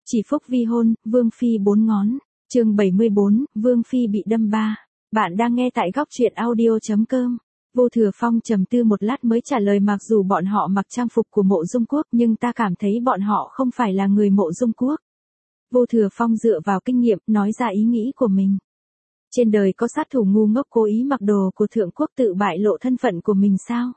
Chỉ phúc vi hôn, Vương Phi 4 ngón. Chương 74, Vương Phi bị đâm 3. Bạn đang nghe tại góc truyện audio.com. Vô Thừa Phong trầm tư một lát mới trả lời, mặc dù bọn họ mặc trang phục của Mộ Dung Quốc nhưng ta cảm thấy bọn họ không phải là người Mộ Dung Quốc. Vô Thừa Phong dựa vào kinh nghiệm nói ra ý nghĩ của mình. Trên đời có sát thủ ngu ngốc cố ý mặc đồ của thượng quốc tự bại lộ thân phận của mình sao?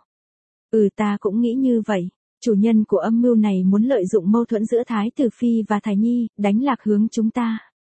Ta cũng nghĩ như vậy. Chủ nhân của âm mưu này muốn lợi dụng mâu thuẫn giữa Thái Tử Phi và Thái Nhi, đánh lạc hướng chúng ta.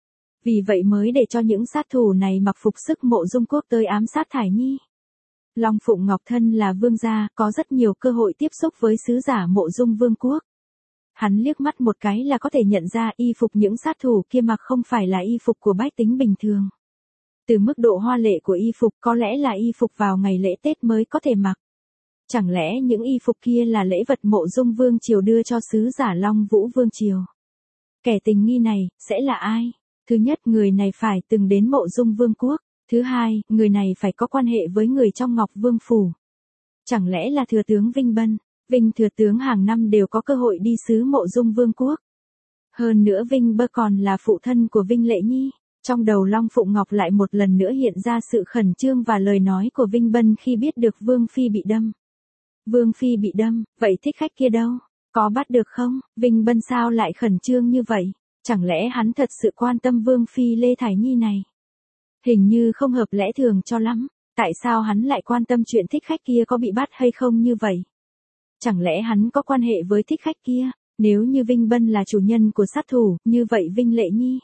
Vì vậy mới để cho những sát thủ này mặc phục sức Mộ Dung Quốc tới ám sát Thái Nhi. Long Phụng Ngọc thân là vương gia, có rất nhiều cơ hội tiếp xúc với sứ giả Mộ Dung Vương quốc. Hắn liếc mắt một cái là có thể nhận ra y phục những sát thủ kia mặc không phải là y phục của bách tính bình thường. Từ mức độ hoa lệ của y phục có lẽ là y phục vào ngày lễ Tết mới có thể mặc. Chẳng lẽ những y phục kia là lễ vật Mộ Dung Vương triều đưa cho sứ giả Long Vũ Vương triều? Kẻ tình nghi này sẽ là ai? Thứ nhất, người này phải từng đến Mộ Dung Vương quốc. Thứ hai, người này phải có quan hệ với người trong Ngọc Vương phủ. Chẳng lẽ là thừa tướng Vinh Bân? Vinh thừa tướng hàng năm đều có cơ hội đi sứ Mộ Dung Vương quốc. Hơn nữa Vinh Bân còn là phụ thân của Vinh Lệ Nhi. Trong đầu Long Phụng Ngọc lại một lần nữa hiện ra sự khẩn trương và lời nói của Vinh Bân khi biết được Vương Phi bị đâm. Vương Phi bị đâm, vậy thích khách kia đâu? Có bắt được không? Vinh Bân sao lại khẩn trương như vậy? Chẳng lẽ hắn thật sự quan tâm Vương Phi Lê Thải Nhi này? Hình như không hợp lẽ thường cho lắm. Tại sao hắn lại quan tâm chuyện thích khách kia có bị bắt hay không như vậy? Chẳng lẽ hắn có quan hệ với thích khách kia? Nếu như Vinh Bân là chủ nhân của sát thủ, như vậy Vinh Lệ Nhi.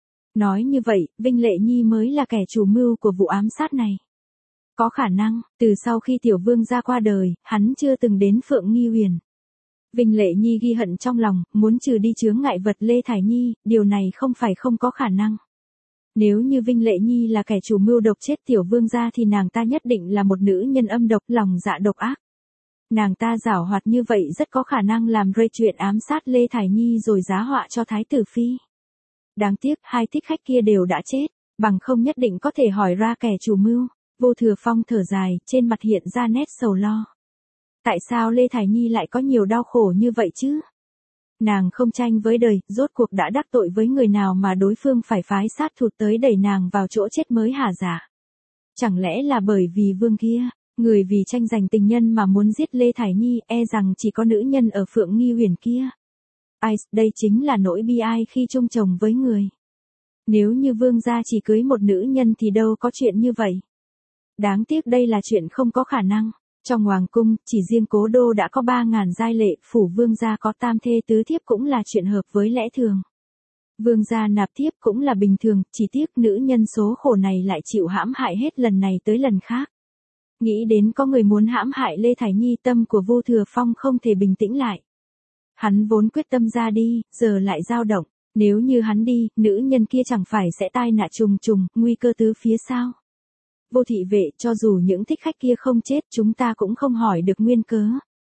Nói như vậy, Vinh Lệ Nhi mới là kẻ chủ mưu của vụ ám sát này. Có khả năng, từ sau khi tiểu vương gia qua đời, hắn chưa từng đến Phượng Nghi Huyền. Vinh Lệ Nhi ghi hận trong lòng, muốn trừ đi chướng ngại vật Lê Thải Nhi, điều này không phải không có khả năng. Nếu như Vinh Lệ Nhi là kẻ chủ mưu độc chết tiểu vương gia thì nàng ta nhất định là một nữ nhân âm độc, lòng dạ độc ác. Nàng ta giảo hoạt như vậy rất có khả năng làm rơi chuyện ám sát Lê Thải Nhi rồi giá họa cho Thái Tử Phi. Đáng tiếc, hai thích khách kia đều đã chết, bằng không nhất định có thể hỏi ra kẻ chủ mưu. Vô Thừa Phong thở dài, trên mặt hiện ra nét sầu lo. Tại sao Lê Thải Nhi lại có nhiều đau khổ như vậy chứ? Nàng không tranh với đời, rốt cuộc đã đắc tội với người nào mà đối phương phải phái sát thủ tới đẩy nàng vào chỗ chết mới hả dạ? Chẳng lẽ là bởi vì vương kia, người vì tranh giành tình nhân mà muốn giết Lê Thải Nhi, e rằng chỉ có nữ nhân ở Phượng Nghi Huyền kia. Đây chính là nỗi bi ai khi chung chồng với người. Nếu như vương gia chỉ cưới một nữ nhân thì đâu có chuyện như vậy. Đáng tiếc đây là chuyện không có khả năng. Trong hoàng cung, chỉ riêng Cố Đô đã có 3.000 giai lệ, phủ vương gia có tam thê tứ thiếp cũng là chuyện hợp với lẽ thường. Vương gia nạp thiếp cũng là bình thường, chỉ tiếc nữ nhân số khổ này lại chịu hãm hại hết lần này tới lần khác. Nghĩ đến có người muốn hãm hại Lê Thải Nhi, tâm của Vô Thừa Phong không thể bình tĩnh lại. Hắn vốn quyết tâm ra đi, giờ lại dao động. Nếu như hắn đi, nữ nhân kia chẳng phải sẽ tai nạn trùng trùng, nguy cơ tứ phía sao? Vô thị vệ, cho dù những thích khách kia không chết, chúng ta cũng không hỏi được nguyên cớ.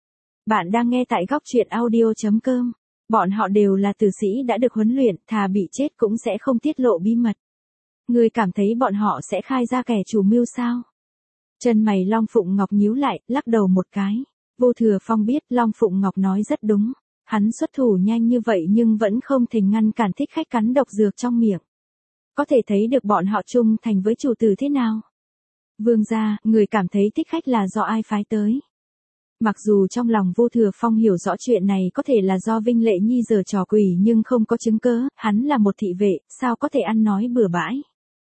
Bạn đang nghe tại góc truyện audio.com. Bọn họ đều là tử sĩ đã được huấn luyện, thà bị chết cũng sẽ không tiết lộ bí mật. Người cảm thấy bọn họ sẽ khai ra kẻ chủ mưu sao? Chân mày Long Phụng Ngọc nhíu lại, lắc đầu một cái. Vô Thừa Phong biết Long Phụng Ngọc nói rất đúng. Hắn xuất thủ nhanh như vậy nhưng vẫn không thể ngăn cản thích khách cắn độc dược trong miệng. Có thể thấy được bọn họ trung thành với chủ tử thế nào. Vương gia, người cảm thấy thích khách là do ai phái tới? Mặc dù trong lòng Vô Thừa Phong hiểu rõ chuyện này có thể là do Vinh Lệ Nhi giở trò quỷ nhưng không có chứng cớ, hắn là một thị vệ, sao có thể ăn nói bừa bãi.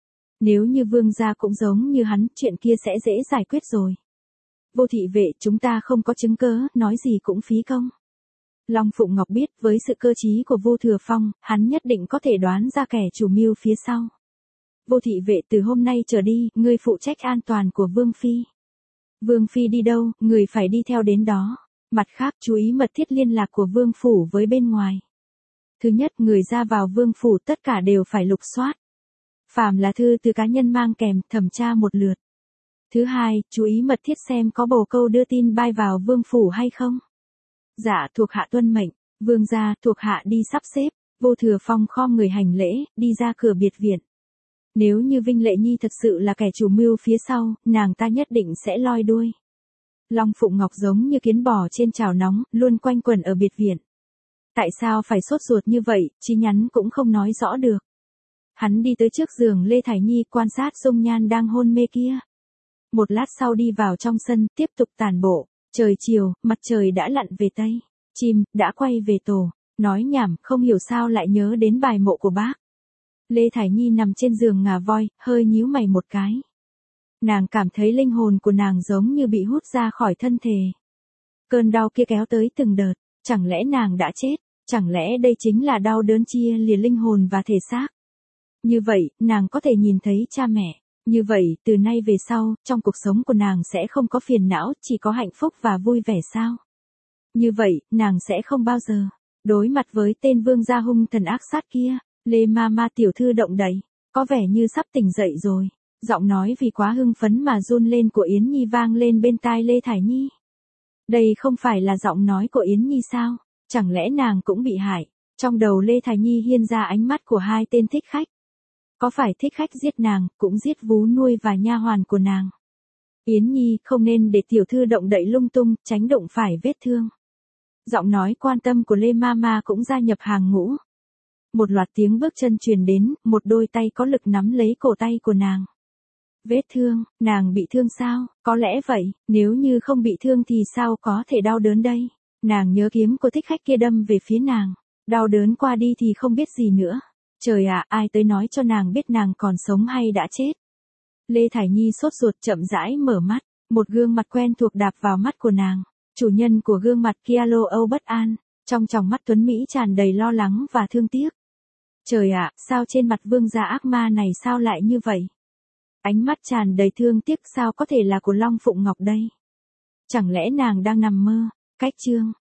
Nếu như vương gia cũng giống như hắn, chuyện kia sẽ dễ giải quyết rồi. Vô thị vệ, chúng ta không có chứng cớ, nói gì cũng phí công. Long Phụng Ngọc biết với sự cơ trí của Vô Thừa Phong, hắn nhất định có thể đoán ra kẻ chủ mưu phía sau. Vô thị vệ, từ hôm nay trở đi, ngươi phụ trách an toàn của Vương Phi. Vương Phi đi đâu, người phải đi theo đến đó. Mặt khác, chú ý mật thiết liên lạc của Vương Phủ với bên ngoài. Thứ nhất, người ra vào Vương Phủ tất cả đều phải lục soát. Phàm là thư từ cá nhân mang kèm, thẩm tra một lượt. Thứ hai, chú ý mật thiết xem có bồ câu đưa tin bay vào Vương Phủ hay không. Dạ, thuộc hạ tuân mệnh. Vương gia, thuộc hạ đi sắp xếp. Vô Thừa Phong khom người hành lễ, đi ra cửa biệt viện. Nếu như Vinh Lệ Nhi thật sự là kẻ chủ mưu phía sau, nàng ta nhất định sẽ loi đuôi. Long Phụng Ngọc giống như kiến bò trên chảo nóng, luôn quanh quẩn ở biệt viện. Tại sao phải sốt ruột như vậy, Chí Nhắn cũng không nói rõ được. Hắn đi tới trước giường Lê Thải Nhi quan sát dung nhan đang hôn mê kia. Một lát sau đi vào trong sân, tiếp tục tản bộ. Trời chiều, mặt trời đã lặn về Tây. Chim, đã quay về tổ. Nói nhảm, không hiểu sao lại nhớ đến bài mộ của bác. Lê Thải Nhi nằm trên giường ngà voi, hơi nhíu mày một cái. Nàng cảm thấy linh hồn của nàng giống như bị hút ra khỏi thân thể. Cơn đau kia kéo tới từng đợt, chẳng lẽ nàng đã chết, chẳng lẽ đây chính là đau đớn chia lìa linh hồn và thể xác. Như vậy, nàng có thể nhìn thấy cha mẹ. Như vậy, từ nay về sau, trong cuộc sống của nàng sẽ không có phiền não, chỉ có hạnh phúc và vui vẻ sao? Như vậy, nàng sẽ không bao giờ đối mặt với tên vương gia hung thần ác sát kia. Lê Mama tiểu thư động đậy, có vẻ như sắp tỉnh dậy rồi. Giọng nói vì quá hưng phấn mà run lên của Yến Nhi vang lên bên tai Lê Thải Nhi. Đây không phải là giọng nói của Yến Nhi sao? Chẳng lẽ nàng cũng bị hại? Trong đầu Lê Thải Nhi hiên ra ánh mắt của hai tên thích khách. Có phải thích khách giết nàng, cũng giết vú nuôi và nha hoàn của nàng? Yến Nhi, không nên để tiểu thư động đậy lung tung, tránh đụng phải vết thương. Giọng nói quan tâm của Lê Mama cũng gia nhập hàng ngũ. Một loạt tiếng bước chân truyền đến, một đôi tay có lực nắm lấy cổ tay của nàng. Vết thương, nàng bị thương sao? Có lẽ vậy, nếu như không bị thương thì sao có thể đau đớn đây? Nàng nhớ kiếm của thích khách kia đâm về phía nàng. Đau đớn qua đi thì không biết gì nữa. Trời ạ, ai tới nói cho nàng biết nàng còn sống hay đã chết? Lê Thải Nhi sốt ruột chậm rãi mở mắt. Một gương mặt quen thuộc đạp vào mắt của nàng. Chủ nhân của gương mặt kia lo âu bất an. Trong tròng mắt tuấn Mỹ tràn đầy lo lắng và thương tiếc. Trời ạ, sao trên mặt vương gia ác ma này sao lại như vậy? Ánh mắt tràn đầy thương tiếc sao có thể là của Long Phụng Ngọc đây? Chẳng lẽ nàng đang nằm mơ? Cách chương